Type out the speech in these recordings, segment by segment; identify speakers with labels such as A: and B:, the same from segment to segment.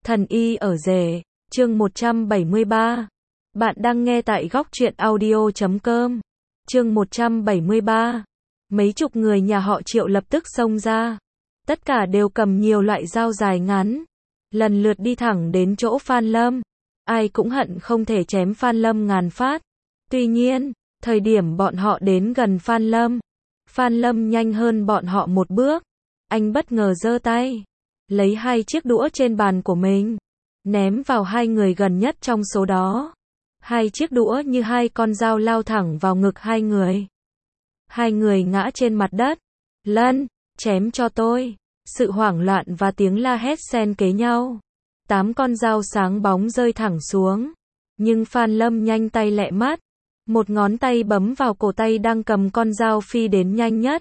A: Thần y ở rể, chương 173. Bạn đang nghe tại góc truyện audio.com. Chương 173. Mấy chục người nhà họ Triệu lập tức xông ra. Tất cả đều cầm nhiều loại dao dài ngắn. Lần lượt đi thẳng đến chỗ Phan Lâm. Ai cũng hận không thể chém Phan Lâm ngàn phát. Tuy nhiên, thời điểm bọn họ đến gần Phan Lâm nhanh hơn bọn họ một bước. Anh bất ngờ giơ tay, lấy hai chiếc đũa trên bàn của mình, ném vào hai người gần nhất trong số đó. Hai chiếc đũa như hai con dao lao thẳng vào ngực hai người. Hai người ngã trên mặt đất. Lân, chém cho tôi. Sự hoảng loạn và tiếng la hét xen kẽ nhau. 8 con dao sáng bóng rơi thẳng xuống. Nhưng Phan Lâm nhanh tay lẹ mắt. Một ngón tay bấm vào cổ tay đang cầm con dao phi đến nhanh nhất.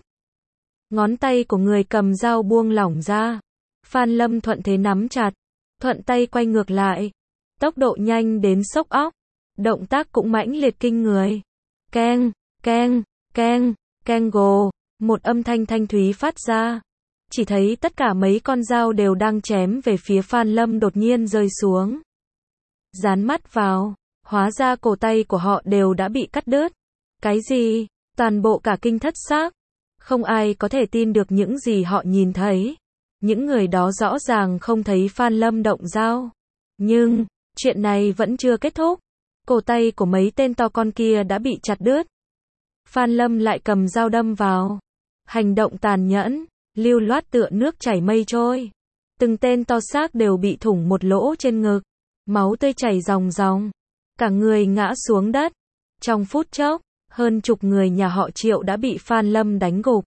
A: Ngón tay của người cầm dao buông lỏng ra. Phan Lâm thuận thế nắm chặt. Thuận tay quay ngược lại. Tốc độ nhanh đến sốc óc. Động tác cũng mãnh liệt kinh người. Keng, keng, keng, keng gồ. Một âm thanh thanh thúy phát ra. Chỉ thấy tất cả mấy con dao đều đang chém về phía Phan Lâm đột nhiên rơi xuống. Dán mắt vào. Hóa ra cổ tay của họ đều đã bị cắt đứt. Cái gì? Toàn bộ cả kinh thất xác. Không ai có thể tin được những gì họ nhìn thấy. Những người đó rõ ràng không thấy Phan Lâm động dao. Nhưng, chuyện này vẫn chưa kết thúc. Cổ tay của mấy tên to con kia đã bị chặt đứt. Phan Lâm lại cầm dao đâm vào. Hành động tàn nhẫn, lưu loát tựa nước chảy mây trôi. Từng tên to xác đều bị thủng một lỗ trên ngực. Máu tươi chảy ròng ròng. Cả người ngã xuống đất. Trong phút chốc, hơn chục người nhà họ Triệu đã bị Phan Lâm đánh gục.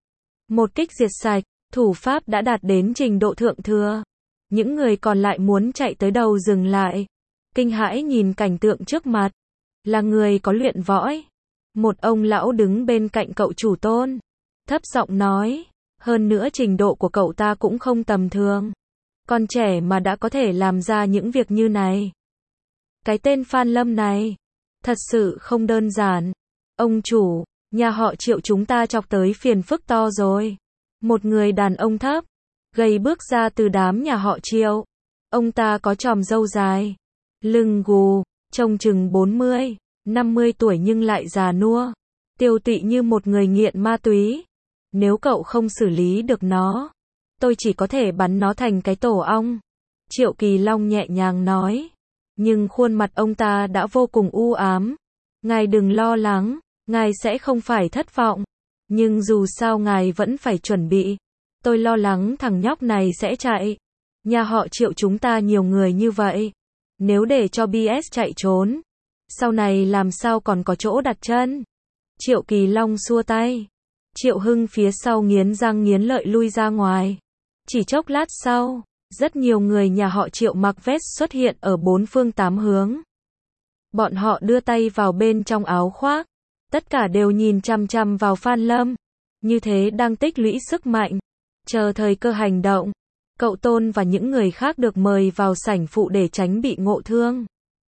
A: Một kích diệt sạch, thủ pháp đã đạt đến trình độ thượng thừa. Những người còn lại muốn chạy tới đâu dừng lại. Kinh hãi nhìn cảnh tượng trước mặt. Là người có luyện võ. Một ông lão đứng bên cạnh cậu chủ Tôn. Thấp giọng nói. Hơn nữa trình độ của cậu ta cũng không tầm thường. Còn trẻ mà đã có thể làm ra những việc như này. Cái tên Phan Lâm này. Thật sự không đơn giản. Ông chủ, nhà họ Triệu chúng ta chọc tới phiền phức to rồi. Một người đàn ông thấp, gầy bước ra từ đám nhà họ Triệu. Ông ta có chòm râu dài, lưng gù, trông chừng 40, 50 tuổi nhưng lại già nua, tiêu tụy như một người nghiện ma túy. Nếu cậu không xử lý được nó, tôi chỉ có thể bắn nó thành cái tổ ong. Triệu Kỳ Long nhẹ nhàng nói. Nhưng khuôn mặt ông ta đã vô cùng u ám. Ngài đừng lo lắng, ngài sẽ không phải thất vọng. Nhưng dù sao ngài vẫn phải chuẩn bị. Tôi lo lắng thằng nhóc này sẽ chạy. Nhà họ Triệu chúng ta nhiều người như vậy. Nếu để cho BS chạy trốn, sau này làm sao còn có chỗ đặt chân. Triệu Kỳ Long xua tay. Triệu Hưng phía sau nghiến răng nghiến lợi lui ra ngoài. Chỉ chốc lát sau, rất nhiều người nhà họ Triệu mặc vest xuất hiện ở bốn phương tám hướng. Bọn họ đưa tay vào bên trong áo khoác. Tất cả đều nhìn chằm chằm vào Phan Lâm. Như thế đang tích lũy sức mạnh. Chờ thời cơ hành động. Cậu Tôn và những người khác được mời vào sảnh phụ để tránh bị ngộ thương.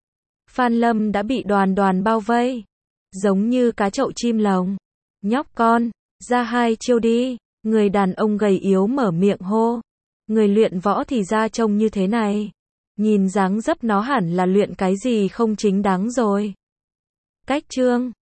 A: Phan Lâm đã bị đoàn đoàn bao vây. Giống như cá chậu chim lồng. Nhóc con, ra hai chiêu đi. Người đàn ông gầy yếu mở miệng hô. Người luyện võ thì ra trông như thế này. Nhìn dáng dấp nó hẳn là luyện cái gì không chính đáng rồi. Cách chương